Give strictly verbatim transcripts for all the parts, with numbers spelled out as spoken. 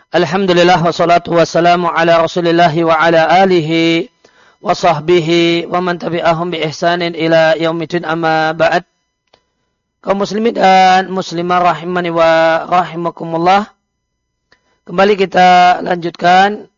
Alhamdulillah wassalatu wassalamu ala rasulillahi wa ala alihi wa sahbihi wa man tabi'ahum bi ihsanin ila yaumidin amma ba'd. Kaum muslimin dan muslimah rahimani wa rahimakumullah. Kembali kita lanjutkan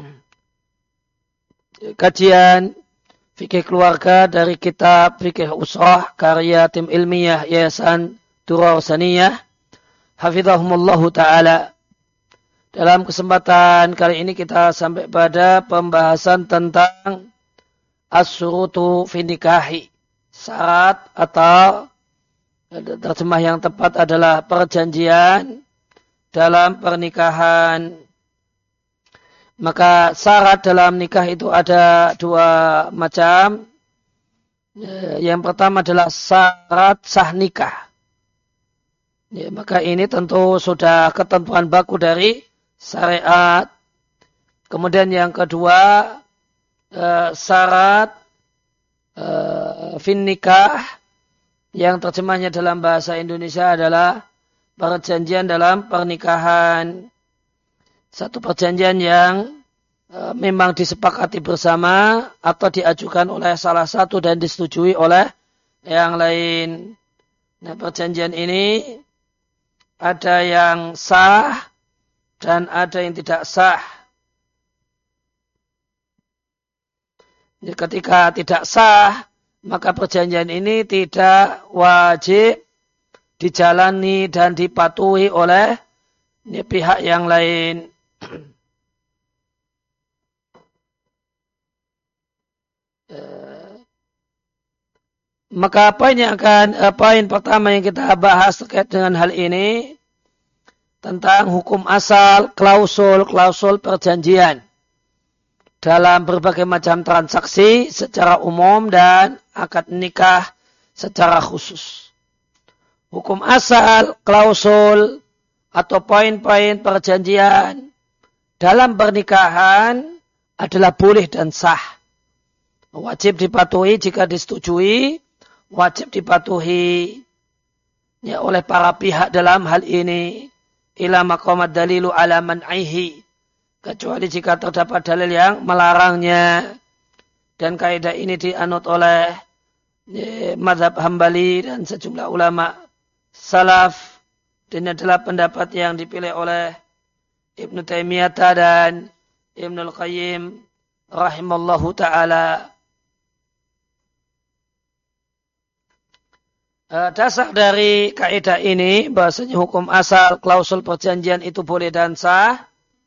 kajian fikih keluarga dari kitab Fikih Usrah karya tim ilmiah Yayasan Durar Saniyah hafizahumullahu ta'ala. Dalam kesempatan kali ini kita sampai pada pembahasan tentang as-surutu fi nikahi. Syarat atau terjemah yang tepat adalah perjanjian dalam pernikahan. Maka syarat dalam nikah itu ada dua macam. Yang pertama adalah syarat sah nikah. Ya, maka ini tentu sudah ketentuan baku dari syariat. Kemudian yang kedua uh, syarat uh, fin nikah yang terjemahnya dalam bahasa Indonesia adalah perjanjian dalam pernikahan. Satu perjanjian yang uh, memang disepakati bersama atau diajukan oleh salah satu dan disetujui oleh yang lain. Nah, perjanjian ini ada yang sah dan ada yang tidak sah. Jadi ketika tidak sah, maka perjanjian ini tidak wajib dijalani dan dipatuhi oleh ini, pihak yang lain. Maka poin yang akan poin pertama yang kita bahas terkait dengan hal ini tentang hukum asal klausul-klausul perjanjian dalam berbagai macam transaksi secara umum dan akad nikah secara khusus. Hukum asal, klausul atau poin-poin perjanjian dalam pernikahan adalah boleh dan sah. Wajib dipatuhi jika disetujui, wajib dipatuhi ya, oleh para pihak dalam hal ini. Ila maqamad dalilu ala man'ihi, kecuali jika terdapat dalil yang melarangnya. Dan kaidah ini dianut oleh ya, mazhab Hambali dan sejumlah ulama salaf, dan adalah pendapat yang dipilih oleh Ibnu Taimiyah dan Ibnu Al-Qayyim rahimallahu ta'ala. Dasar dari kaidah ini bahasanya hukum asal klausul perjanjian itu boleh dan sah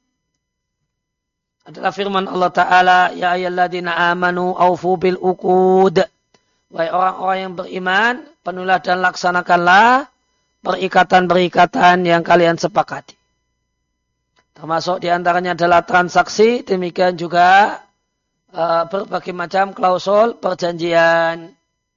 adalah firman Allah Ta'ala, ya ayyuhalladzina amanu aufu bil uqud. Wahai orang-orang yang beriman, penuhilah dan laksanakanlah perikatan-perikatan yang kalian sepakati. Termasuk diantaranya adalah transaksi, demikian juga uh, berbagai macam klausul perjanjian.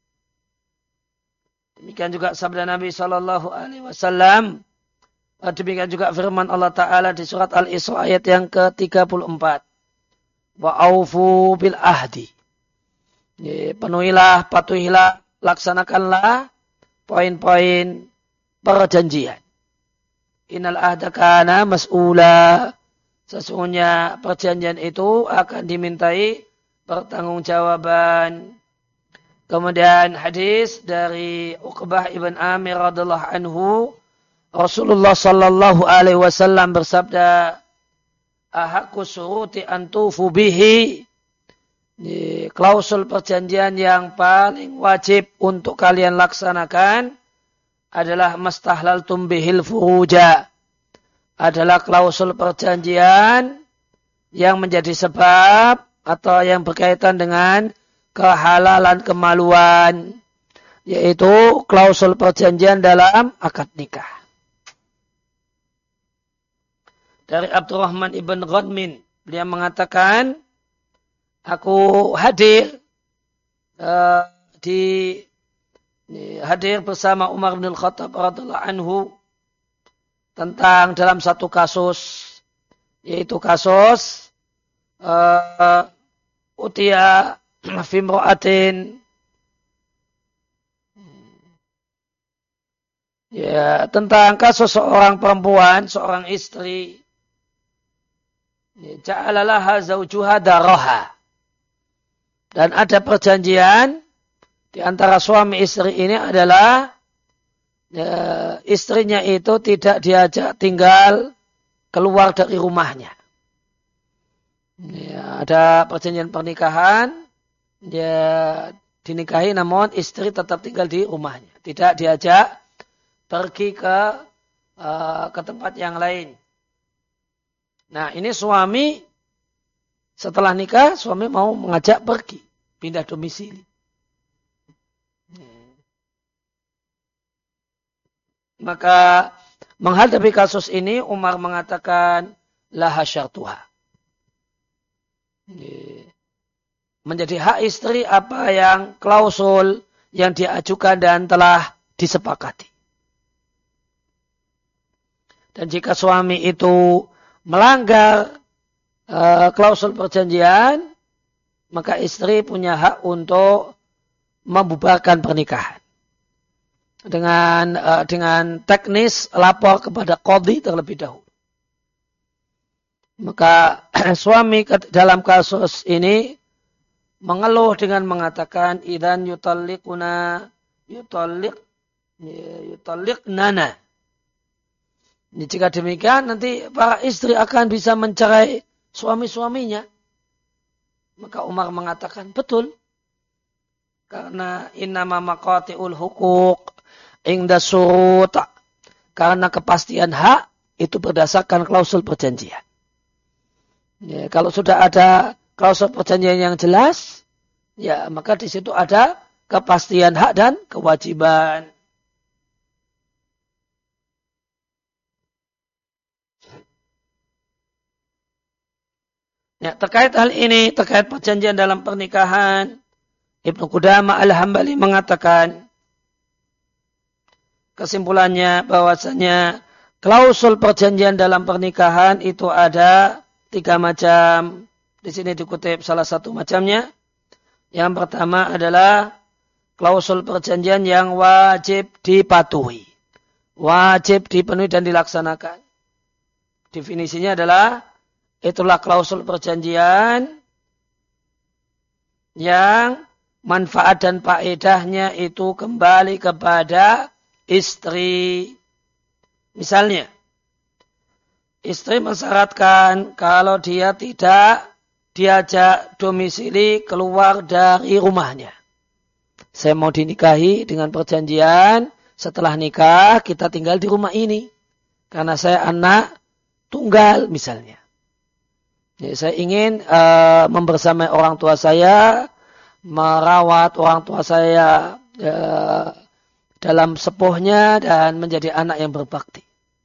Demikian juga sabda Nabi Shallallahu Alaihi Wasallam. Demikian juga firman Allah Taala di surat Al-Isra ayat yang ke tiga puluh empat. Wa aufu bil ahdi. Penuhilah, patuhilah, laksanakanlah poin-poin perjanjian. Innal ahda kana mas'ula. Sesungguhnya perjanjian itu akan dimintai pertanggungjawaban. Kemudian hadis dari Uqbah ibn Amir radhiallahu anhu, Rasulullah sallallahu alaihi wasallam bersabda, "Ahaqqu syuruti an tufu bihi." Klausul perjanjian yang paling wajib untuk kalian laksanakan adalah mastahlaltum bihil furuja. Adalah klausul perjanjian yang menjadi sebab atau yang berkaitan dengan kehalalan kemaluan, yaitu klausul perjanjian dalam akad nikah. Dari Abdurrahman ibn Ghadmin, beliau mengatakan, aku hadir uh, di hadir bersama Umar bin Khattab radhiyallahu anhu tentang dalam satu kasus, yaitu kasus uh, utia fimro'atin, ya, tentang kasus seorang perempuan, seorang istri ja'alalaha zawjuha daraha. Dan ada perjanjian di antara suami istri ini adalah ya, istrinya itu tidak diajak tinggal keluar dari rumahnya. Ya, ada perjanjian pernikahan, dia dinikahi namun istri tetap tinggal di rumahnya, tidak diajak pergi ke uh, ke tempat yang lain. Nah, ini suami setelah nikah, suami mau mengajak pergi, pindah domisili. Maka menghadapi kasus ini, Umar mengatakan, laha syartuha. Menjadi hak istri apa yang klausul yang diajukan dan telah disepakati. Dan jika suami itu melanggar Uh, klausul perjanjian, maka istri punya hak untuk membubarkan pernikahan dengan uh, dengan teknis lapor kepada qadhi terlebih dahulu. Maka suami dalam kasus ini mengeluh dengan mengatakan idzan yutalliquna yutalliq yutalliqnana. Jika demikian nanti para istri akan bisa mencerai suami-suaminya. Maka Umar mengatakan, betul. Karena innama maqati'ul huquq inda surut. Karena kepastian hak itu berdasarkan klausul perjanjian. Ya, kalau sudah ada klausul perjanjian yang jelas, ya maka di situ ada kepastian hak dan kewajiban. Ya, terkait hal ini, terkait perjanjian dalam pernikahan, Ibnu Qudamah Al-Hambali mengatakan, kesimpulannya bahwasanya klausul perjanjian dalam pernikahan itu ada tiga macam. Di sini dikutip salah satu macamnya. Yang pertama adalah klausul perjanjian yang wajib dipatuhi. Wajib dipenuhi dan dilaksanakan. Definisinya adalah itulah klausul perjanjian yang manfaat dan faedahnya itu kembali kepada istri. Misalnya, istri mensyaratkan kalau dia tidak diajak domisili keluar dari rumahnya. Saya mau dinikahi dengan perjanjian, setelah nikah kita tinggal di rumah ini. Karena saya anak tunggal misalnya. Ya, saya ingin uh, membersamai orang tua saya, merawat orang tua saya uh, dalam sepuhnya dan menjadi anak yang berbakti.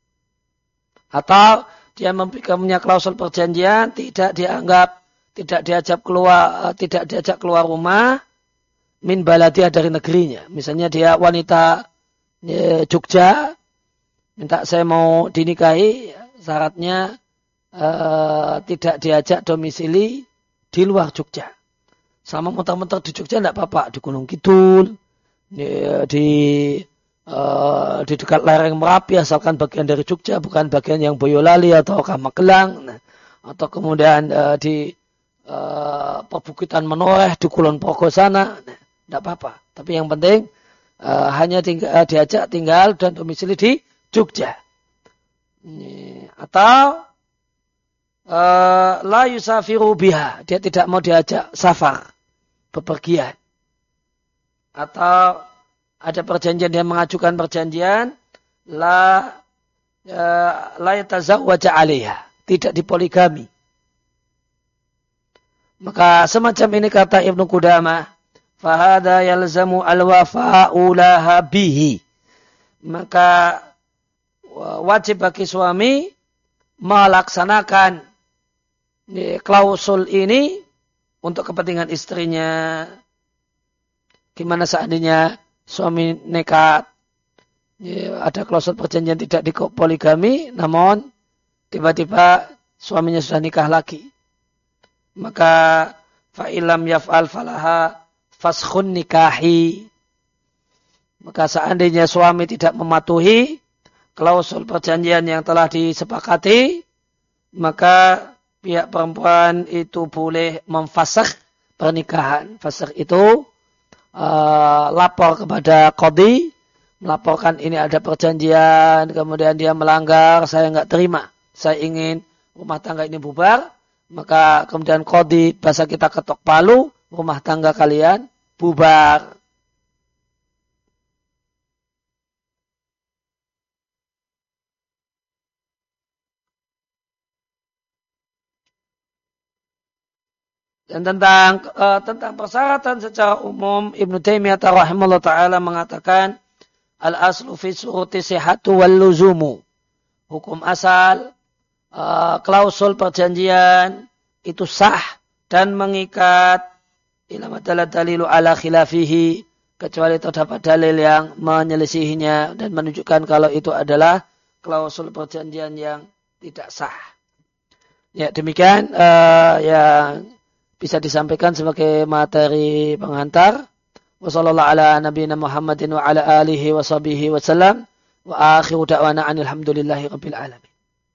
Atau dia punya klausul perjanjian, tidak dianggap, tidak diajak keluar, uh, tidak diajak keluar rumah, min baladiah dari negerinya. Misalnya dia wanita uh, Jogja, minta saya mau dinikahi, syaratnya Uh, tidak diajak domisili di luar Jogja. Sama muter-muter di Jogja tidak apa-apa. Di Gunung Kidul, di, di, uh, di dekat lereng Merapi, asalkan bagian dari Jogja, bukan bagian yang Boyolali atau Magelang. Nah, atau kemudian uh, di uh, perbukitan Menoreh, di Kulon Progo sana, nah, tidak apa-apa. Tapi yang penting uh, hanya tinggal, uh, diajak tinggal dan domisili di Jogja. Ini, atau Uh, la yusafiru biha, dia tidak mau diajak safar, bepergian. Atau ada perjanjian, dia mengajukan perjanjian la uh, la yatazawwaja 'alaiha, tidak dipoligami. Maka semacam ini kata Ibnu Qudamah, fahada yalzamu al-wafa'u laha bihi. Maka wajib bagi suami melaksanakan klausul ini untuk kepentingan istrinya. Gimana seandainya suami nekat, ya, ada klausul perjanjian tidak dipoligami, namun tiba-tiba suaminya sudah nikah lagi. Maka fa'ilam yaf'al falaha faskhun nikahi. Maka seandainya suami tidak mematuhi klausul perjanjian yang telah disepakati, maka pihak perempuan itu boleh memfasakh pernikahan. Fasakh itu uh, lapor kepada qadhi, melaporkan ini ada perjanjian, kemudian dia melanggar, saya nggak terima, saya ingin rumah tangga ini bubar, maka kemudian qadhi, bahasa kita ketok palu, rumah tangga kalian bubar. Dan tentang uh, tentang persyaratan secara umum, Ibnu Taimiyah rahimahullah taala mengatakan al-aslu fi suruti sihhatu wal luzumu. Hukum asal uh, klausul perjanjian itu sah dan mengikat ila madalla dalilu ala khilafihi, kecuali terdapat dalil yang menyelisihinya dan menunjukkan kalau itu adalah klausul perjanjian yang tidak sah. Ya, demikian uh, yang bisa disampaikan sebagai materi pengantar. Wassallallahu ala nabiyina Muhammadin wa ala alihi wa sahbihi wa sallam. Wa akhiru da'wana alhamdulillahi rabbil alamin.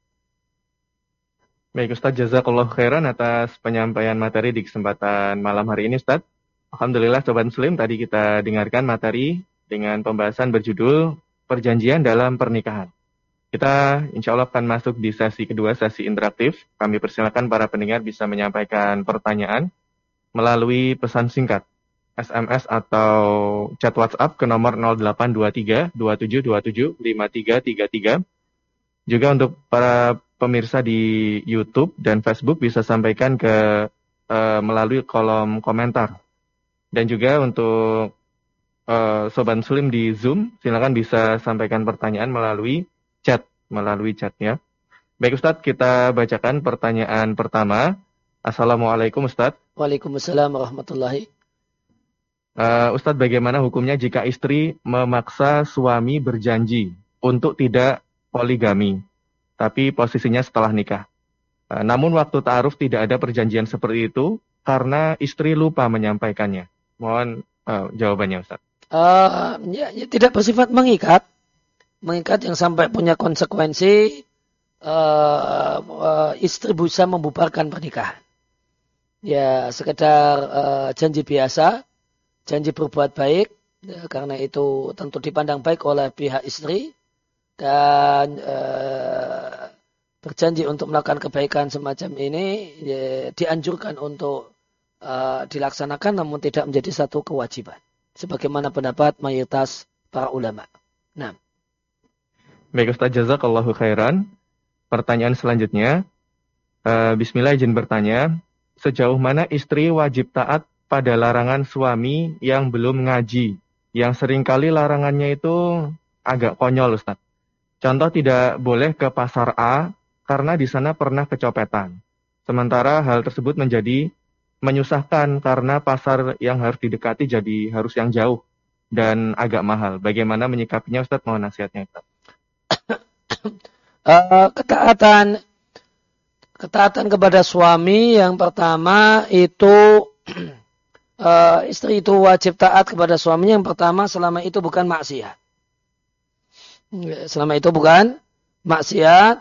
Baik Ustaz, jazakallahu khairan atas penyampaian materi di kesempatan malam hari ini Ustaz. Alhamdulillah Sobat Muslim, tadi kita dengarkan materi dengan pembahasan berjudul Perjanjian dalam Pernikahan. Kita insya Allah akan masuk di sesi kedua, sesi interaktif. Kami persilakan para pendengar bisa menyampaikan pertanyaan melalui pesan singkat, S M S atau chat WhatsApp ke nomor nol delapan dua tiga dua tujuh dua tujuh lima tiga tiga tiga. Juga untuk para pemirsa di YouTube dan Facebook bisa sampaikan ke uh, melalui kolom komentar. Dan juga untuk uh, Sobat Muslim di Zoom, silakan bisa sampaikan pertanyaan melalui chat, melalui chatnya. Baik Ustadz, kita bacakan pertanyaan pertama. Assalamualaikum Ustadz. Waalaikumsalam warahmatullahi. Uh, Ustadz, bagaimana hukumnya jika istri memaksa suami berjanji untuk tidak poligami, tapi posisinya setelah nikah? Uh, namun waktu ta'aruf tidak ada perjanjian seperti itu karena istri lupa menyampaikannya. Mohon uh, jawabannya Ustadz. Uh, ya, ya, tidak bersifat mengikat. Mengikat yang sampai punya konsekuensi uh, uh, istri bisa membubarkan pernikahan. Ya sekedar uh, janji biasa, janji berbuat baik, ya, karena itu tentu dipandang baik oleh pihak istri dan uh, berjanji untuk melakukan kebaikan semacam ini ya, dianjurkan untuk uh, dilaksanakan, namun tidak menjadi satu kewajiban. Sebagaimana pendapat mayoritas para ulama. Nah. Baik Ustaz, jazakallahu khairan. Pertanyaan selanjutnya, uh, Bismillah izin bertanya, sejauh mana istri wajib taat pada larangan suami yang belum ngaji, yang seringkali larangannya itu agak konyol Ustaz. Contoh, tidak boleh ke pasar A karena di sana pernah kecopetan. Sementara hal tersebut menjadi menyusahkan karena pasar yang harus didekati jadi harus yang jauh dan agak mahal. Bagaimana menyikapinya Ustaz? Mohon nasihatnya Ustaz. Uh, ketaatan ketaatan kepada suami yang pertama itu uh, istri itu wajib taat kepada suaminya yang pertama selama itu bukan maksiat. Selama itu bukan maksiat.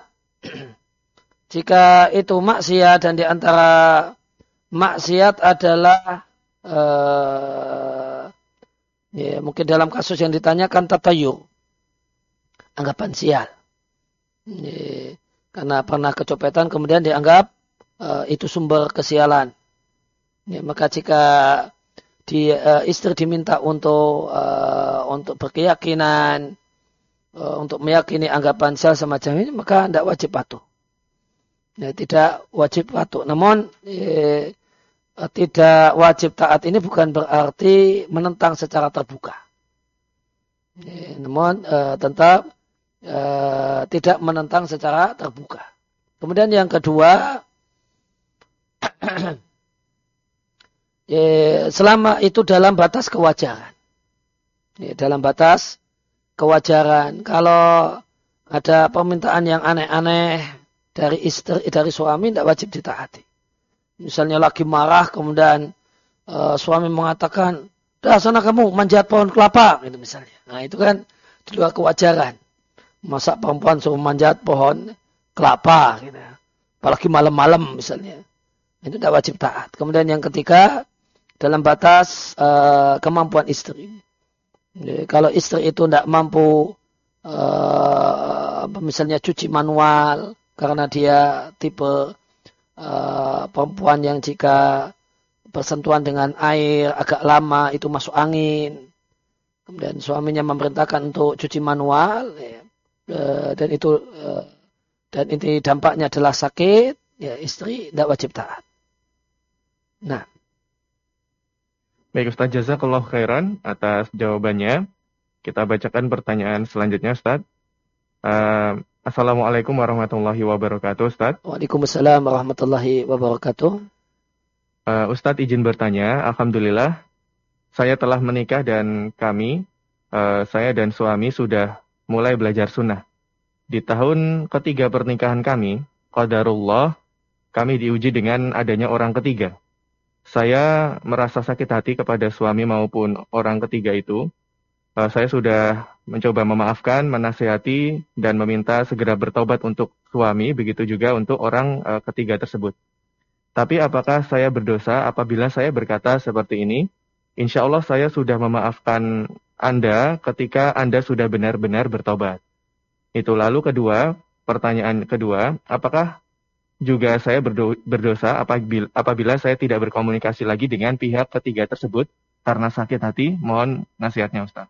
Jika itu maksiat dan di antara maksiat adalah uh, ya, mungkin dalam kasus yang ditanyakan tatayur, anggapan sial. Ya, karena pernah kecopetan kemudian dianggap uh, itu sumber kesialan. Ya, maka jika di, uh, istri diminta untuk uh, untuk berkeyakinan, uh, untuk meyakini anggapan sial semacam ini, maka tidak wajib patuh. Ya, tidak wajib patuh. Namun ya, tidak wajib taat ini bukan berarti menentang secara terbuka. Ya, namun uh, tetap Uh, tidak menentang secara terbuka. Kemudian yang kedua, ya, selama itu dalam batas kewajaran. Ya, dalam batas kewajaran. Kalau ada permintaan yang aneh-aneh dari istri, dari suami, tidak wajib ditaati. Misalnya lagi marah, kemudian uh, suami mengatakan, dah sana kamu manjat pohon kelapa, gitu misalnya. Nah itu kan di luar kewajaran. Masa perempuan suruh manjat pohon kelapa gitu. apalagi malam-malam misalnya, itu tidak wajib taat. Kemudian yang ketiga, dalam batas uh, kemampuan istri. Jadi, kalau istri itu tidak mampu uh, misalnya cuci manual karena dia tipe uh, perempuan yang jika bersentuhan dengan air agak lama itu masuk angin, kemudian suaminya memerintahkan untuk cuci manual, ya, uh, dan itu uh, dan ini dampaknya adalah sakit, ya istri tidak wajib taat. Nah, baik Ustaz, jazakallahu khairan atas jawabannya. Kita bacakan pertanyaan selanjutnya, Ustaz. Uh, Assalamualaikum warahmatullahi wabarakatuh, Ustaz. Waalaikumsalam warahmatullahi wabarakatuh. Uh, Ustaz izin bertanya, alhamdulillah saya telah menikah dan kami, uh, saya dan suami sudah mulai belajar sunnah. Di tahun ketiga pernikahan kami, qadarullah, kami diuji dengan adanya orang ketiga. Saya merasa sakit hati kepada suami maupun orang ketiga itu. Uh, saya sudah mencoba memaafkan, menasihati, dan meminta segera bertobat untuk suami, begitu juga untuk orang uh, ketiga tersebut. Tapi apakah saya berdosa apabila saya berkata seperti ini? Insya Allah saya sudah memaafkan Anda ketika Anda sudah benar-benar bertobat. Itu lalu kedua, pertanyaan kedua, apakah juga saya berdo- berdosa apabila, apabila saya tidak berkomunikasi lagi dengan pihak ketiga tersebut karena sakit hati? Mohon nasihatnya, Ustaz.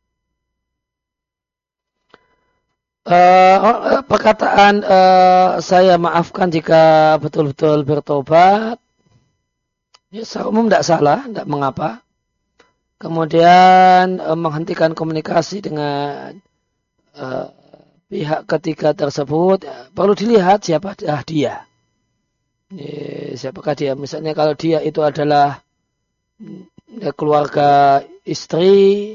Uh, perkataan uh, saya maafkan jika betul-betul bertobat, ya secara umum tidak salah, tidak mengapa. Kemudian uh, menghentikan komunikasi dengan uh, pihak ketiga tersebut, ya, perlu dilihat siapa dia. Ya, siapakah dia? Misalnya kalau dia itu adalah ya, keluarga istri,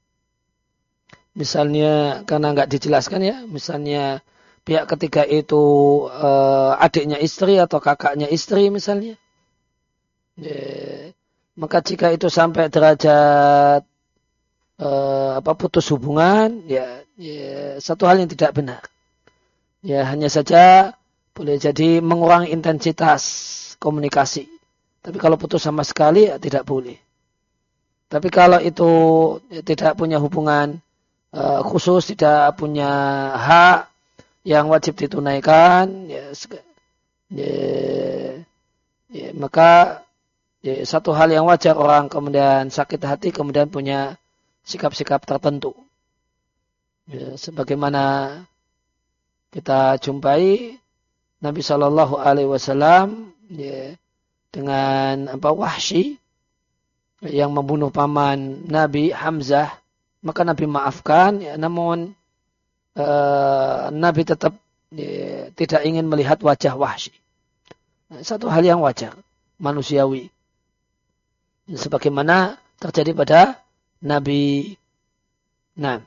misalnya karena nggak dijelaskan ya, misalnya pihak ketiga itu uh, adiknya istri atau kakaknya istri misalnya. Ya, maka jika itu sampai derajat uh, apa putus hubungan, ya Ya, satu hal yang tidak benar. Ya, hanya saja boleh jadi mengurangi intensitas komunikasi. Tapi kalau putus sama sekali, ya tidak boleh. Tapi kalau itu ya, tidak punya hubungan uh, khusus, tidak punya hak yang wajib ditunaikan, ya, ya, ya maka ya, satu hal yang wajar orang kemudian sakit hati, kemudian punya sikap-sikap tertentu. Ya, sebagaimana kita jumpai Nabi Shallallahu Alaihi Wasallam ya, dengan apa Wahsy yang membunuh paman Nabi Hamzah, maka Nabi maafkan, ya, namun uh, Nabi tetap ya, tidak ingin melihat wajah Wahsy. Nah, satu hal yang wajar, manusiawi, sebagaimana terjadi pada Nabi. Nah.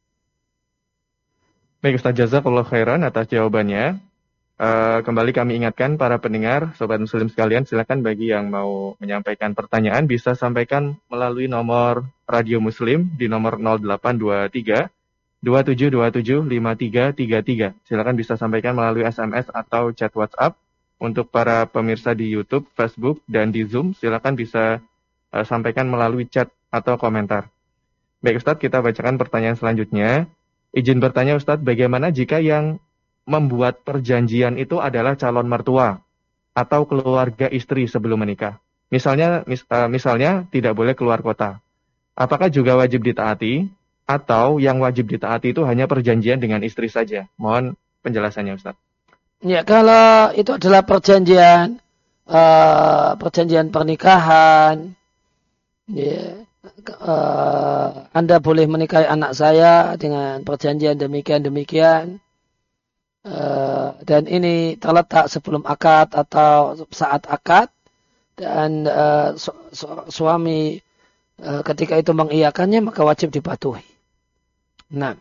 Baik Ustaz, jazakallahu khairan atas jawabannya. Uh, kembali kami ingatkan para pendengar, Sobat Muslim sekalian, silakan bagi yang mau menyampaikan pertanyaan bisa sampaikan melalui nomor Radio Muslim di nomor nol delapan dua tiga dua tujuh dua tujuh lima tiga tiga tiga. Silakan bisa sampaikan melalui S M S atau chat WhatsApp. Untuk para pemirsa di YouTube, Facebook, dan di Zoom, silakan bisa uh, sampaikan melalui chat atau komentar. Baik Ustaz, kita bacakan pertanyaan selanjutnya. Izin bertanya Ustadz, bagaimana jika yang membuat perjanjian itu adalah calon mertua atau keluarga istri sebelum menikah? Misalnya, mis, uh, misalnya tidak boleh keluar kota. Apakah juga wajib ditaati atau yang wajib ditaati itu hanya perjanjian dengan istri saja? Mohon penjelasannya Ustadz. Ya, kalau itu adalah perjanjian uh, perjanjian pernikahan, ya. Uh, Anda boleh menikahi anak saya dengan perjanjian demikian-demikian uh, dan ini terletak sebelum akad atau saat akad dan uh, su su suami uh, ketika itu mengiyakannya maka wajib dipatuhi. Nah,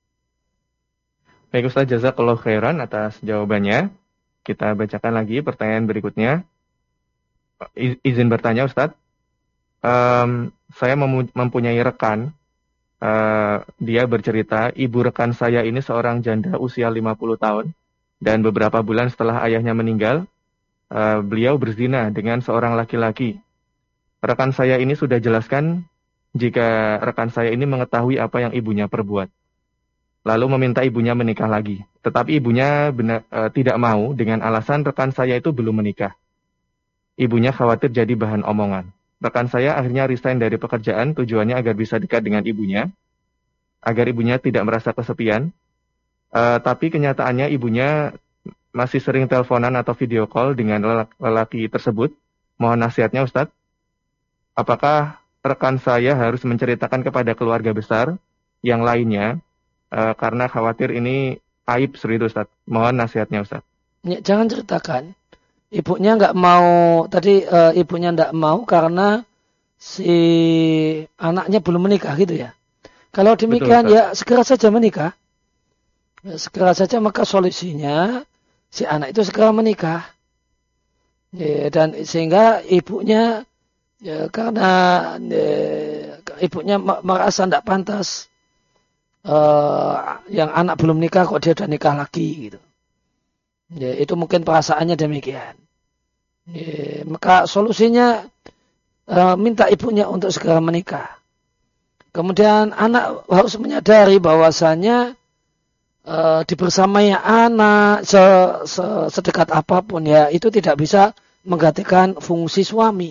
baik Ustaz, jazakallahu khairan atas jawabannya. Kita bacakan lagi pertanyaan berikutnya. I izin bertanya Ustaz. Um, saya mempunyai rekan, uh, dia bercerita, ibu rekan saya ini seorang janda usia lima puluh tahun. Dan beberapa bulan setelah ayahnya meninggal, uh, beliau berzina dengan seorang laki-laki. Rekan saya ini sudah jelaskan jika rekan saya ini mengetahui apa yang ibunya perbuat. Lalu meminta ibunya menikah lagi. Tetapi ibunya benar, uh, tidak mau dengan alasan rekan saya itu belum menikah. Ibunya khawatir jadi bahan omongan. Rekan saya akhirnya resign dari pekerjaan tujuannya agar bisa dekat dengan ibunya, agar ibunya tidak merasa kesepian. Uh, tapi kenyataannya ibunya masih sering teleponan atau video call dengan lelaki, lelaki tersebut. Mohon nasihatnya Ustadz. Apakah rekan saya harus menceritakan kepada keluarga besar yang lainnya uh, karena khawatir ini aib seperti itu Ustadz. Mohon nasihatnya Ustadz. Ya, jangan ceritakan. Ibunya nggak mau, tadi uh, ibunya nggak mau karena si anaknya belum menikah gitu ya. Kalau demikian Betul, ya segera saja menikah. Segera saja maka solusinya si anak itu segera menikah. Ya, dan sehingga ibunya ya, karena ya, ibunya merasa tidak pantas uh, yang anak belum nikah kok dia sudah nikah lagi gitu. Ya, itu mungkin perasaannya demikian. Ya, maka solusinya uh, minta ibunya untuk segera menikah. Kemudian anak harus menyadari bahwasanya Uh, dibersamai anak se, se, sedekat apapun ya itu tidak bisa menggantikan fungsi suami.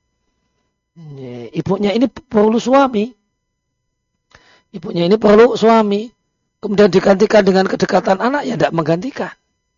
Ibunya ini perlu suami, ibunya ini perlu suami. Kemudian digantikan dengan kedekatan anak ya tidak menggantikan.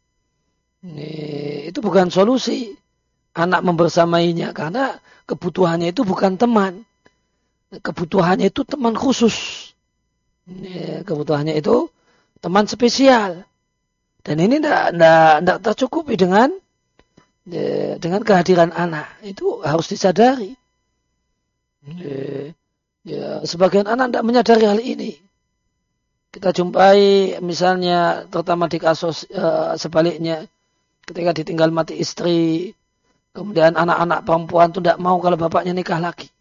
Ini, itu bukan solusi. Anak membersamainya karena kebutuhannya itu bukan teman, kebutuhannya itu teman khusus. Ini, kebutuhannya itu teman spesial. Dan ini tidak tercukupi dengan ya, dengan kehadiran anak. Itu harus disadari. Ya, ya, sebagian anak tidak menyadari hal ini. Kita jumpai misalnya terutama di kasus uh, sebaliknya. Ketika ditinggal mati istri. Kemudian anak-anak perempuan itu tidak mau kalau bapaknya nikah lagi.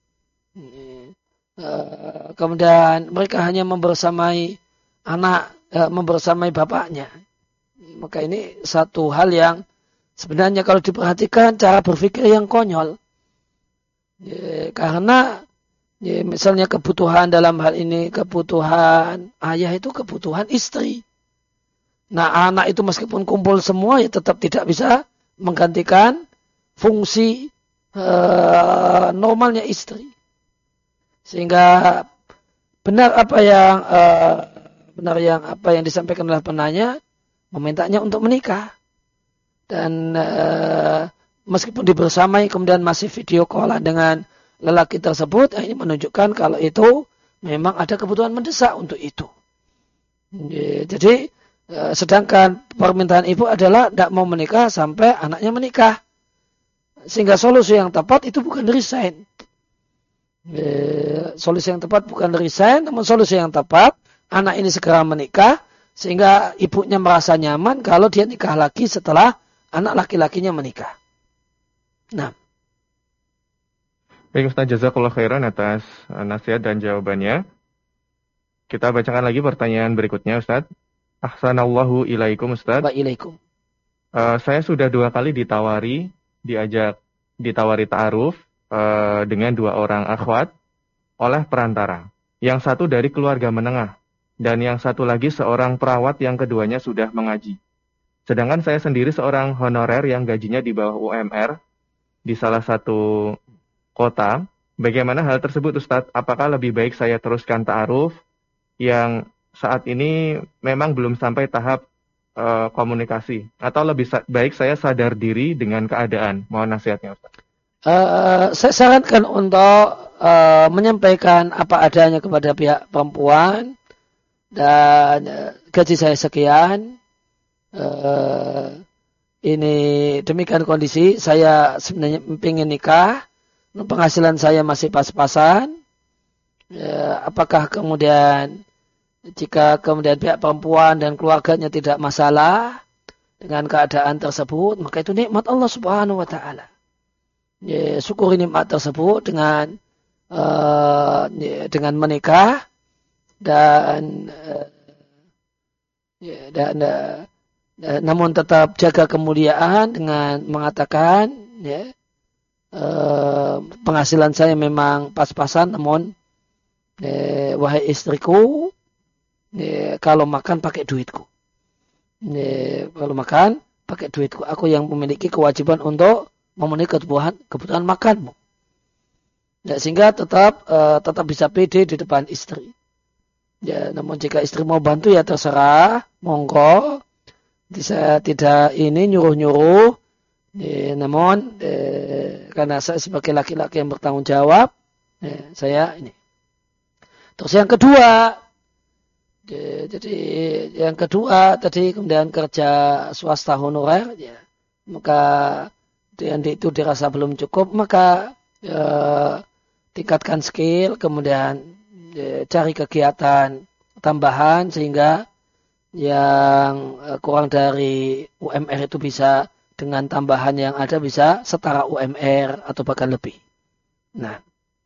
Uh, kemudian mereka hanya membersamai anak e, membersamai bapaknya. Maka ini satu hal yang sebenarnya kalau diperhatikan cara berpikir yang konyol. Ya, karena ya, misalnya kebutuhan dalam hal ini kebutuhan ayah itu kebutuhan istri. Nah anak itu meskipun kumpul semua ya tetap tidak bisa menggantikan fungsi e, normalnya istri. Sehingga benar apa yang e, benar yang apa yang disampaikan oleh penanya, memintanya untuk menikah. Dan e, meskipun dibersamai kemudian masih video call dengan lelaki tersebut, ini menunjukkan kalau itu memang ada kebutuhan mendesak untuk itu. Jadi e, sedangkan permintaan ibu adalah tidak mau menikah sampai anaknya menikah. Sehingga solusi yang tepat itu bukan resign. E, solusi yang tepat bukan resign, namun solusi yang tepat anak ini segera menikah sehingga ibunya merasa nyaman kalau dia nikah lagi setelah anak laki-lakinya menikah. Nah. Baik Ustaz, jazakallah khairan atas nasihat dan jawabannya. Kita bacakan lagi pertanyaan berikutnya Ustaz. Ahsanallahu ilaikum Ustaz. Wa ilaikum. Uh, saya sudah dua kali ditawari, diajak ditawari ta'aruf uh, dengan dua orang akhwat oleh perantara. Yang satu dari keluarga menengah. Dan yang satu lagi seorang perawat yang keduanya sudah mengaji. Sedangkan saya sendiri seorang honorer yang gajinya di bawah U M R di salah satu kota. Bagaimana hal tersebut Ustadz? Apakah lebih baik saya teruskan ta'aruf yang saat ini memang belum sampai tahap uh, komunikasi? Atau lebih baik saya sadar diri dengan keadaan? Mohon nasihatnya Ustadz. Uh, saya sarankan untuk uh, menyampaikan apa adanya kepada pihak perempuan. Dan uh, gaji saya sekian, uh, ini demikian kondisi, saya sebenarnya ingin nikah, penghasilan saya masih pas-pasan, uh, apakah kemudian jika kemudian pihak perempuan dan keluarganya tidak masalah dengan keadaan tersebut, maka itu nikmat Allah Subhanahu Wa Taala. Ya, syukuri nikmat tersebut dengan uh, ya, dengan menikah. Dan uh, ya, dan uh, eh, namun tetap jaga kemuliaan dengan mengatakan, ya, eh, penghasilan saya memang pas-pasan, namun eh, wahai istriku, eh, kalau makan pakai duitku. Eh, kalau makan pakai duitku. Aku yang memiliki kewajiban untuk memenuhi kebutuhan kebutuhan makanmu. Ya, sehingga tetap uh, tetap bisa pede di depan istri. Ya, namun jika istri mau bantu ya terserah, monggo. Saya tidak ini nyuruh-nyuruh. Ya, namun eh, karena saya sebagai laki-laki yang bertanggung jawab, ya, saya ini. Terus yang kedua, ya, jadi yang kedua tadi kemudian kerja swasta honorer, ya, maka yang itu dirasa belum cukup, maka ya, tingkatkan skill, kemudian ya, cari kegiatan tambahan sehingga yang kurang dari U M R itu bisa dengan tambahan yang ada bisa setara U M R atau bahkan lebih. Nah.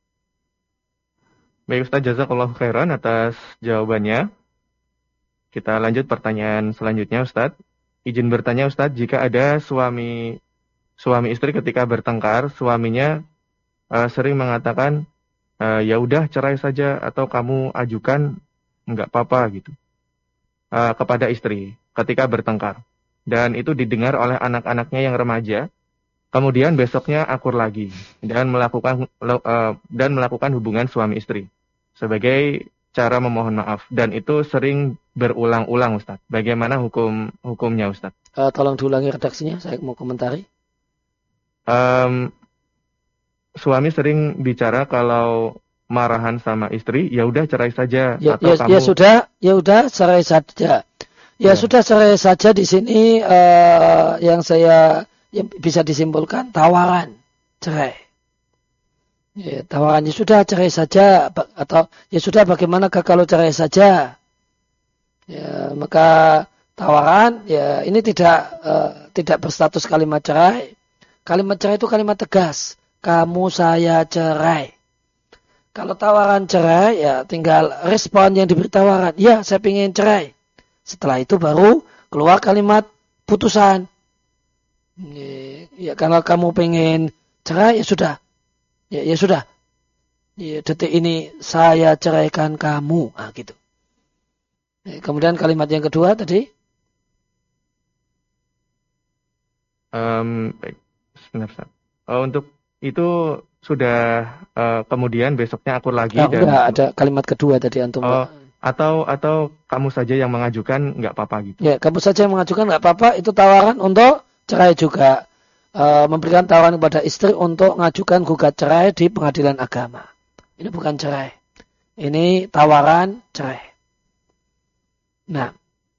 Baik Ustaz, jazakallahu khairan atas jawabannya. Kita lanjut pertanyaan selanjutnya Ustaz. Izin bertanya Ustaz, jika ada suami suami istri ketika bertengkar, suaminya Uh, sering mengatakan uh, ya udah cerai saja atau kamu ajukan nggak apa-apa gitu uh, kepada istri ketika bertengkar, dan itu didengar oleh anak-anaknya yang remaja. Kemudian besoknya akur lagi dan melakukan uh, dan melakukan hubungan suami istri sebagai cara memohon maaf, dan itu sering berulang-ulang Ustaz. Bagaimana hukum hukumnya Ustaz? Uh, tolong diulangi redaksinya, saya mau komentari. Um, Suami sering bicara kalau marahan sama istri, ya udah cerai saja. Ya, atau ya, kamu... ya sudah, ya udah cerai saja. Ya, ya. Sudah cerai saja di sini uh, yang saya yang bisa disimpulkan tawaran cerai. Ya, tawarannya sudah cerai saja atau ya sudah bagaimanakah kalau cerai saja? Ya, maka tawaran ya ini tidak uh, tidak berstatus kalimat cerai. Kalimat cerai itu kalimat tegas. Kamu saya cerai. Kalau tawaran cerai, ya tinggal respon yang diberi tawaran. Ya, saya ingin cerai. Setelah itu baru keluar kalimat putusan. Ya, kalau kamu pengen cerai, ya sudah. Ya, ya sudah. Ya, detik ini saya ceraikan kamu. Ah, gitu. Ya, kemudian kalimat yang kedua tadi. Um, baik, sebentar. Oh, untuk itu sudah uh, kemudian besoknya akur lagi. Nah, dan enggak, ada kalimat kedua tadi antum. Oh, atau atau kamu saja yang mengajukan nggak apa-apa gitu. Ya, kamu saja yang mengajukan nggak apa-apa. Itu tawaran untuk cerai juga. E, memberikan tawaran kepada istri untuk mengajukan gugat cerai di pengadilan agama. Ini bukan cerai. Ini tawaran cerai. Nah.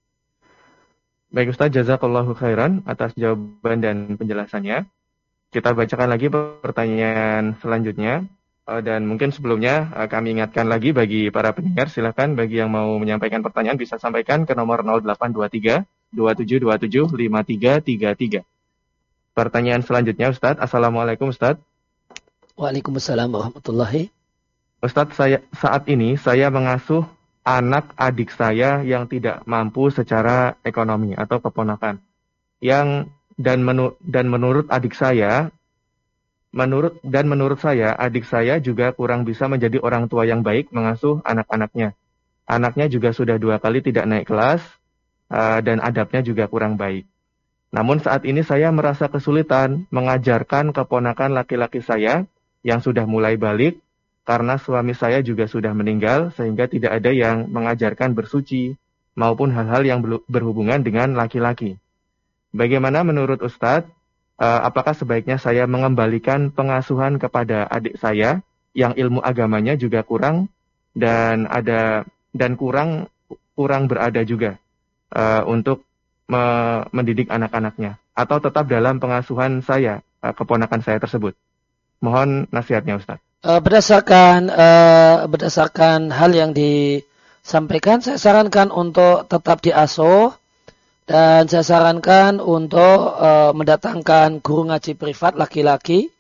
Baik Ustaz, jazakallahu khairan atas jawaban dan penjelasannya. Kita bacakan lagi pertanyaan selanjutnya, dan mungkin sebelumnya kami ingatkan lagi bagi para pendengar, silakan bagi yang mau menyampaikan pertanyaan bisa sampaikan ke nomor nol delapan dua tiga dua tujuh dua tujuh lima tiga tiga tiga. Pertanyaan selanjutnya Ustaz. Assalamualaikum Ustaz. Waalaikumsalam warahmatullahi. Ustaz, saya saat ini saya mengasuh anak adik saya yang tidak mampu secara ekonomi atau keponakan, yang Dan, menu, dan menurut adik saya, menurut dan menurut saya, adik saya juga kurang bisa menjadi orang tua yang baik mengasuh anak-anaknya. Anaknya juga sudah dua kali tidak naik kelas, uh, dan adabnya juga kurang baik. Namun saat ini saya merasa kesulitan mengajarkan keponakan laki-laki saya yang sudah mulai balik, karena suami saya juga sudah meninggal, sehingga tidak ada yang mengajarkan bersuci, maupun hal-hal yang berhubungan dengan laki-laki. Bagaimana menurut Ustadz, uh, apakah sebaiknya saya mengembalikan pengasuhan kepada adik saya yang ilmu agamanya juga kurang dan ada dan kurang kurang berada juga uh, untuk me mendidik anak-anaknya, atau tetap dalam pengasuhan saya, uh, keponakan saya tersebut? Mohon nasihatnya Ustadz. Uh, berdasarkan uh, berdasarkan hal yang disampaikan, saya sarankan untuk tetap diasuh. Dan saya sarankan untuk uh, mendatangkan guru ngaji privat laki-laki.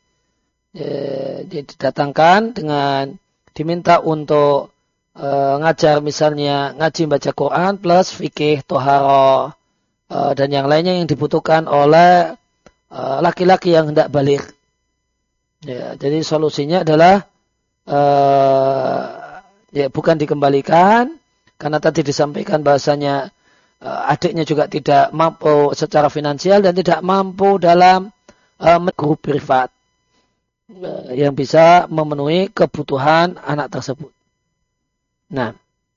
E, didatangkan dengan diminta untuk uh, ngajar misalnya ngaji baca Quran plus fikih, toharoh, uh, dan yang lainnya yang dibutuhkan oleh uh, laki-laki yang hendak balik. Ya, jadi solusinya adalah uh, ya bukan dikembalikan, karena tadi disampaikan bahasanya uh, adiknya juga tidak mampu secara finansial dan tidak mampu dalam uh, guru privat uh, yang bisa memenuhi kebutuhan anak tersebut. Nah,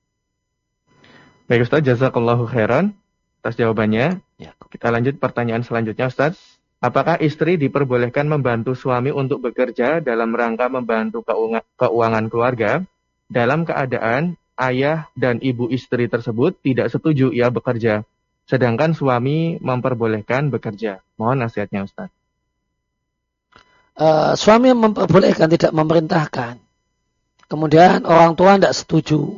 baik Ustaz, jazakallahu khairan atas jawabannya. ya. Kita lanjut pertanyaan selanjutnya Ustaz. Apakah istri diperbolehkan membantu suami untuk bekerja dalam rangka membantu keuangan keluarga dalam keadaan ayah dan ibu istri tersebut tidak setuju ia bekerja, sedangkan suami memperbolehkan bekerja? Mohon nasihatnya Ustaz. Uh, suami memperbolehkan, tidak memerintahkan. Kemudian orang tua tidak setuju.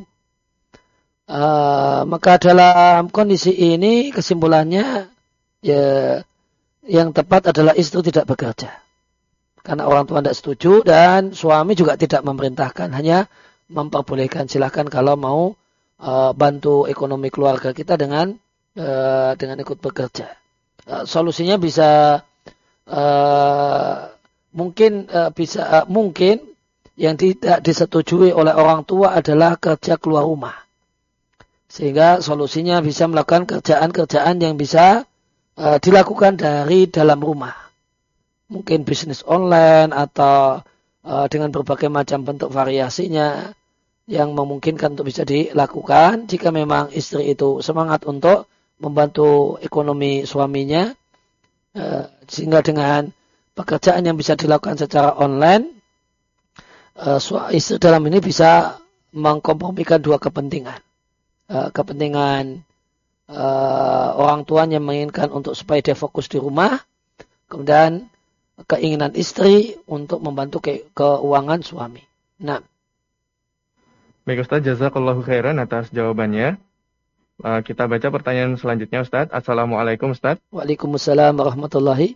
Uh, maka dalam kondisi ini kesimpulannya ya yang tepat adalah istri tidak bekerja. Karena orang tua tidak setuju dan suami juga tidak memerintahkan, hanya memperbolehkan. Silakan kalau mau uh, bantu ekonomi keluarga kita dengan uh, dengan ikut bekerja. Uh, solusinya bisa uh, mungkin uh, bisa uh, mungkin yang tidak disetujui oleh orang tua adalah kerja keluar rumah. Sehingga solusinya bisa melakukan kerjaan-kerjaan yang bisa Uh, dilakukan dari dalam rumah. Mungkin bisnis online atau uh, dengan berbagai macam bentuk variasinya yang memungkinkan untuk bisa dilakukan jika memang istri itu semangat untuk membantu ekonomi suaminya, uh, sehingga dengan pekerjaan yang bisa dilakukan secara online, uh, istri dalam ini bisa mengkompromikan dua kepentingan. Uh, kepentingan Uh, orang tuanya menginginkan untuk supaya dia fokus di rumah, kemudian keinginan istri untuk membantu ke keuangan suami. Nah, baik Ustaz, jazakallahu khairan atas jawabannya. Uh, kita baca pertanyaan selanjutnya Ustaz. Assalamualaikum Ustaz. Waalaikumsalam warahmatullahi.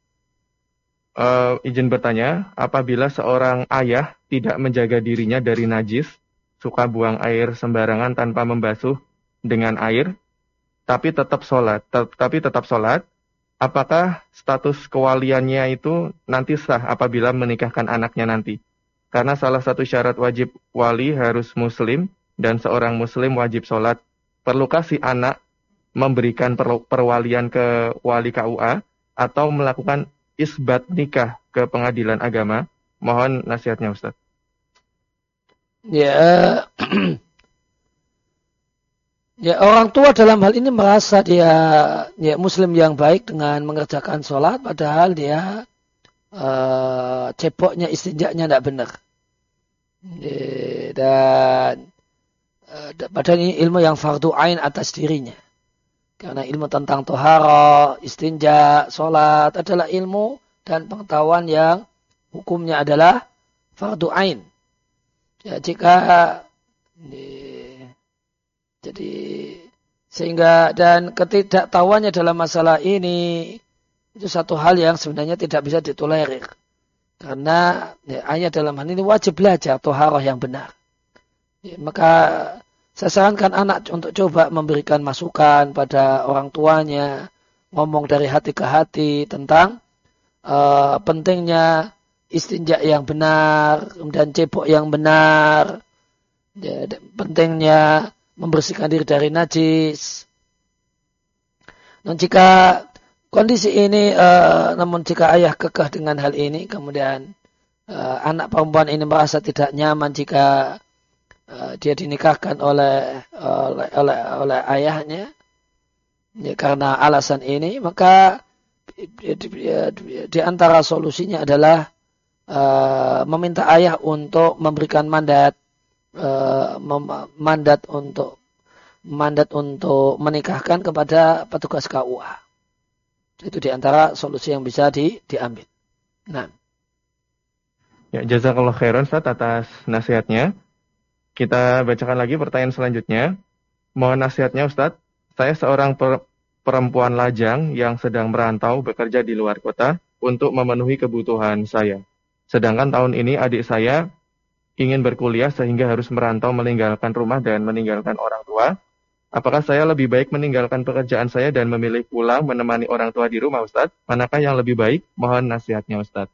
Uh, izin bertanya, apabila seorang ayah tidak menjaga dirinya dari najis, suka buang air sembarangan tanpa membasuh dengan air, tapi tetap sholat, tapi tetap sholat, apakah status kewaliannya itu nanti sah apabila menikahkan anaknya nanti? Karena salah satu syarat wajib wali harus muslim dan seorang muslim wajib sholat. Perlukah si anak memberikan perwalian ke wali K U A atau melakukan isbat nikah ke pengadilan agama? Mohon nasihatnya Ustaz. Ya. Ya, orang tua dalam hal ini merasa dia ya muslim yang baik dengan mengerjakan sholat, padahal dia uh, ceboknya istinjaknya tidak benar. Ya, dan uh, padahal ini ilmu yang fardu ain atas dirinya. Karena ilmu tentang tohara, istinja, sholat adalah ilmu dan pengetahuan yang hukumnya adalah fardu ain. Ya, jika ya, jadi sehingga dan ketidaktahuannya dalam masalah ini itu satu hal yang sebenarnya tidak bisa ditolerir. Karena ya, ayah dalam hal ini wajib belajar toharoh yang benar. Ya, maka saya sarankan anak untuk coba memberikan masukan pada orang tuanya, ngomong dari hati ke hati tentang uh, pentingnya istinja yang benar, dan cebok yang benar, ya, pentingnya membersihkan diri dari najis. Dan jika kondisi ini, uh, namun jika ayah kekeh dengan hal ini, kemudian uh, anak perempuan ini merasa tidak nyaman jika uh, dia dinikahkan oleh oleh oleh, oleh ayahnya, ya, karena alasan ini, maka di, di, di, di antara solusinya adalah uh, meminta ayah untuk memberikan mandat. Uh, mandat untuk mandat untuk menikahkan kepada petugas K U A. Itu diantara solusi yang bisa di, diambil. Nah, ya, jazakallah khairan Ustaz atas nasihatnya. Kita bacakan lagi pertanyaan selanjutnya. Mohon nasihatnya Ustaz. Saya seorang per, perempuan lajang yang sedang merantau bekerja di luar kota untuk memenuhi kebutuhan saya. Sedangkan tahun ini adik saya ingin berkuliah sehingga harus merantau meninggalkan rumah dan meninggalkan orang tua. Apakah saya lebih baik meninggalkan pekerjaan saya dan memilih pulang menemani orang tua di rumah, Ustadz? Manakah yang lebih baik? Mohon nasihatnya, Ustadz.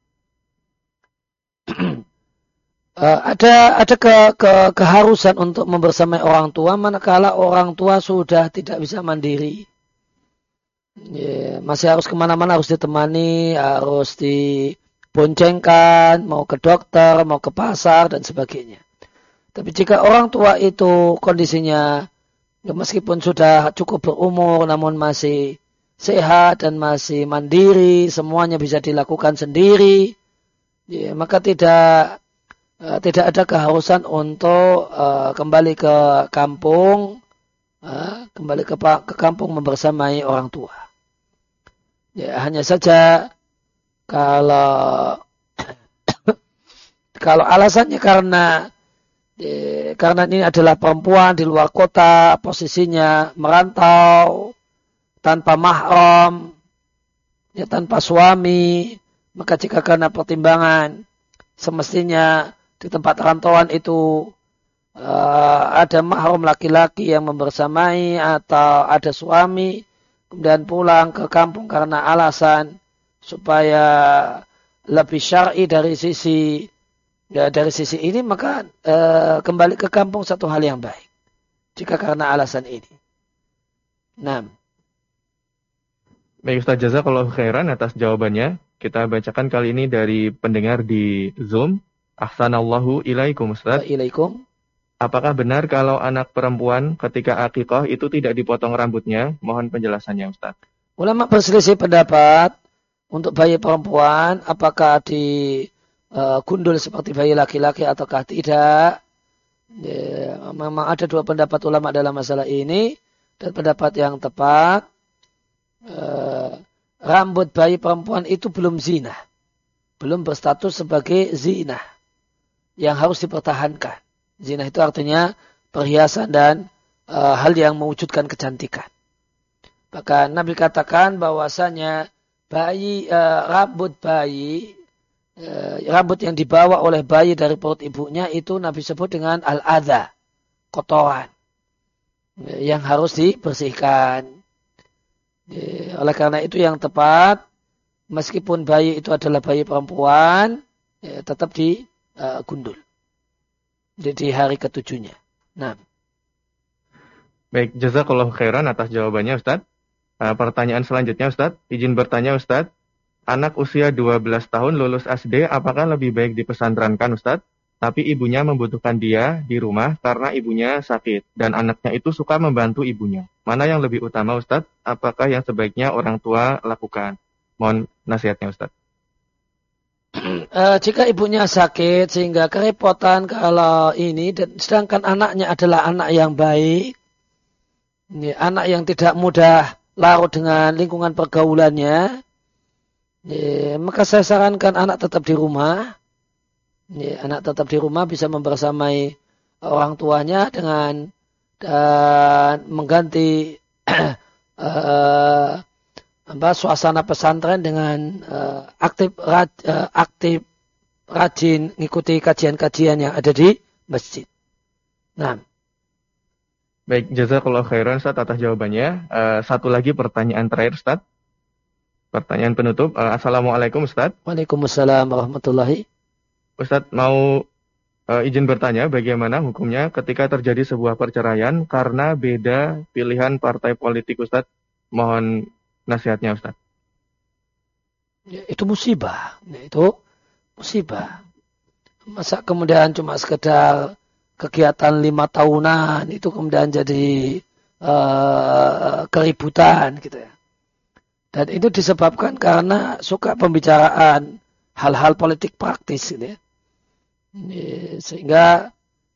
Uh, ada ada ke, ke, keharusan untuk membersamai orang tua manakala orang tua sudah tidak bisa mandiri. Yeah, masih harus kemana-mana, harus ditemani, harus diboncengkan, mau ke dokter, mau ke pasar, dan sebagainya. Tapi jika orang tua itu kondisinya, ya meskipun sudah cukup berumur, namun masih sehat dan masih mandiri, semuanya bisa dilakukan sendiri, ya, maka tidak uh, tidak ada keharusan untuk uh, kembali ke kampung, uh, kembali ke, ke kampung membersamai orang tua. Ya, hanya saja kalau kalau alasannya karena ya, karena ini adalah perempuan di luar kota, posisinya merantau tanpa mahram, ya, tanpa suami, maka jika karena pertimbangan semestinya di tempat rantauan itu uh, ada mahram laki-laki yang membersamai atau ada suami, kemudian pulang ke kampung karena alasan supaya lebih syar'i dari sisi ya, dari sisi ini, maka e, kembali ke kampung satu hal yang baik jika karena alasan ini. Nah, baik Ustaz, jazakallahu khairan atas jawabannya. Kita bacakan kali ini dari pendengar di Zoom. Ahsanallahu ilaikum, Ustaz. Ilaikum. Apakah benar kalau anak perempuan ketika akikah itu tidak dipotong rambutnya? Mohon penjelasannya, Ustaz. Ulama berselisih pendapat untuk bayi perempuan apakah di uh, gundul seperti bayi laki-laki ataukah tidak. Ya, memang ada dua pendapat ulama dalam masalah ini, dan pendapat yang tepat uh, rambut bayi perempuan itu belum zina, belum berstatus sebagai zina yang harus dipertahankan. Zina itu artinya perhiasan dan uh, hal yang mewujudkan kecantikan. Bahkan Nabi katakan bahwasanya bayi uh, rambut bayi uh, rambut yang dibawa oleh bayi dari perut ibunya itu Nabi sebut dengan al-adha, kotoran uh, yang harus dibersihkan. Uh, oleh karena itu yang tepat, meskipun bayi itu adalah bayi perempuan, uh, tetap digundul. Uh, Jadi hari ketujuhnya. Nah. Baik, jazakallahu khairan atas jawabannya, Ustaz. Uh, pertanyaan selanjutnya, Ustaz. Izin bertanya, Ustaz. Anak usia dua belas tahun lulus S D, apakah lebih baik dipesantrenkan, Ustaz? Tapi ibunya membutuhkan dia di rumah karena ibunya sakit. Dan anaknya itu suka membantu ibunya. Mana yang lebih utama, Ustaz? Apakah yang sebaiknya orang tua lakukan? Mohon nasihatnya, Ustaz. Uh, jika ibunya sakit sehingga kerepotan kalau ini, dan sedangkan anaknya adalah anak yang baik, ini, anak yang tidak mudah larut dengan lingkungan pergaulannya, ini, maka saya sarankan anak tetap di rumah. Ini, anak tetap di rumah bisa membersamai orang tuanya dengan dan mengganti uh, apa, suasana pesantren dengan uh, aktif raj, uh, aktif rajin mengikuti kajian-kajian yang ada di masjid. Nah, baik, jazakallahu khairan, Ustaz, atas jawabannya. Uh, satu lagi pertanyaan terakhir, Ustaz. Pertanyaan penutup. Uh, Assalamualaikum, Ustaz. Waalaikumsalam warahmatullahi. Ustaz mau uh, izin bertanya, bagaimana hukumnya ketika terjadi sebuah perceraian karena beda pilihan partai politik, Ustaz? Mohon nasihatnya, Ustaz. Ya, itu musibah. Ya, itu musibah. Masa kemudian cuma sekedar kegiatan lima tahunan itu kemudian jadi uh, keributan gitu ya. Dan itu disebabkan karena suka pembicaraan hal-hal politik praktis gitu ya. Ini, sehingga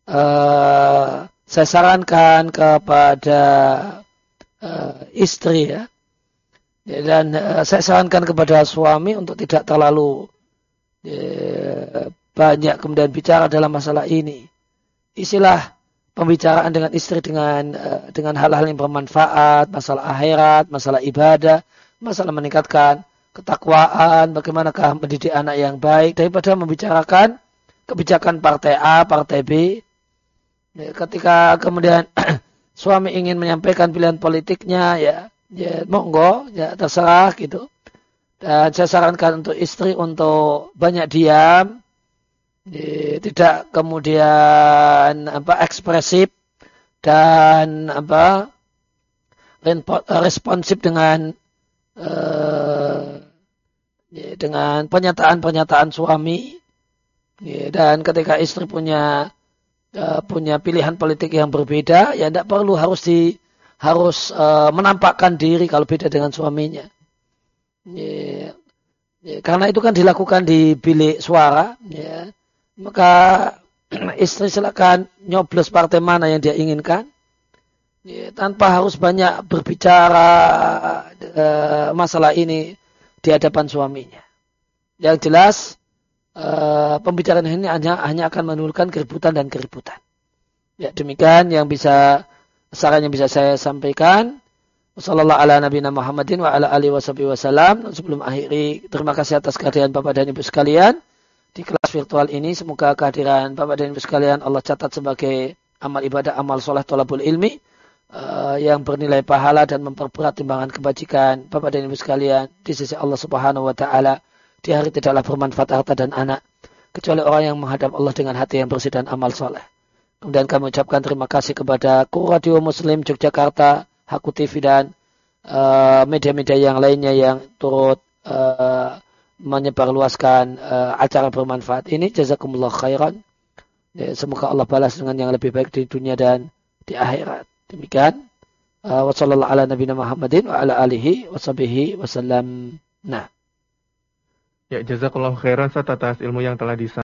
uh, saya sarankan kepada uh, istri ya. Ya, dan uh, saya sarankan kepada suami untuk tidak terlalu uh, banyak kemudian bicara dalam masalah ini. Isilah pembicaraan dengan istri dengan uh, dengan hal-hal yang bermanfaat, masalah akhirat, masalah ibadah, masalah meningkatkan ketakwaan, bagaimanakah mendidik anak yang baik, daripada membicarakan kebijakan partai A, partai B. Ya, ketika kemudian suami ingin menyampaikan pilihan politiknya, ya, ya monggo, ya terserah gitu. Dan saya sarankan untuk istri untuk banyak diam, ya, tidak kemudian apa ekspresif dan apa responsif dengan uh, ya, dengan pernyataan-pernyataan suami. Ya, dan ketika istri punya uh, punya pilihan politik yang berbeda, ya tidak perlu harus di harus uh, menampakkan diri kalau beda dengan suaminya. Ya, ya, karena itu kan dilakukan di bilik suara, ya, maka istri silakan nyoblos partai mana yang dia inginkan, ya, tanpa harus banyak berbicara uh, masalah ini di hadapan suaminya. Yang jelas uh, pembicaraan ini hanya hanya akan menimbulkan keributan dan keributan. Ya, demikian yang bisa saran yang bisa saya sampaikan. Wassallallahu ala nabiyina Muhammadin wa ala alihi wasallam. Sebelum akhiri, terima kasih atas kehadiran Bapak dan Ibu sekalian di kelas virtual ini. Semoga kehadiran Bapak dan Ibu sekalian Allah catat sebagai amal ibadah, amal soleh thalabul ilmi uh, yang bernilai pahala dan memperberat timbangan kebajikan Bapak dan Ibu sekalian di sisi Allah Subhanahu wa taala. Di hari tidaklah bermanfaat harta dan anak kecuali orang yang menghadap Allah dengan hati yang bersih dan amal soleh. Kemudian kami ucapkan terima kasih kepada Kru Radio Muslim Yogyakarta, Haku T V dan uh, media-media yang lainnya yang turut uh, menyebarluaskan uh, acara bermanfaat ini. Jazakumullah khairan. Ya, semoga Allah balas dengan yang lebih baik di dunia dan di akhirat. Demikian. Uh, Wassallallahu ala nabiyina Muhammadin wa ala alihi washabihi wasallam. Nah. Ya, jazakallahu khairan Ustaz atas ilmu yang telah disampaikan.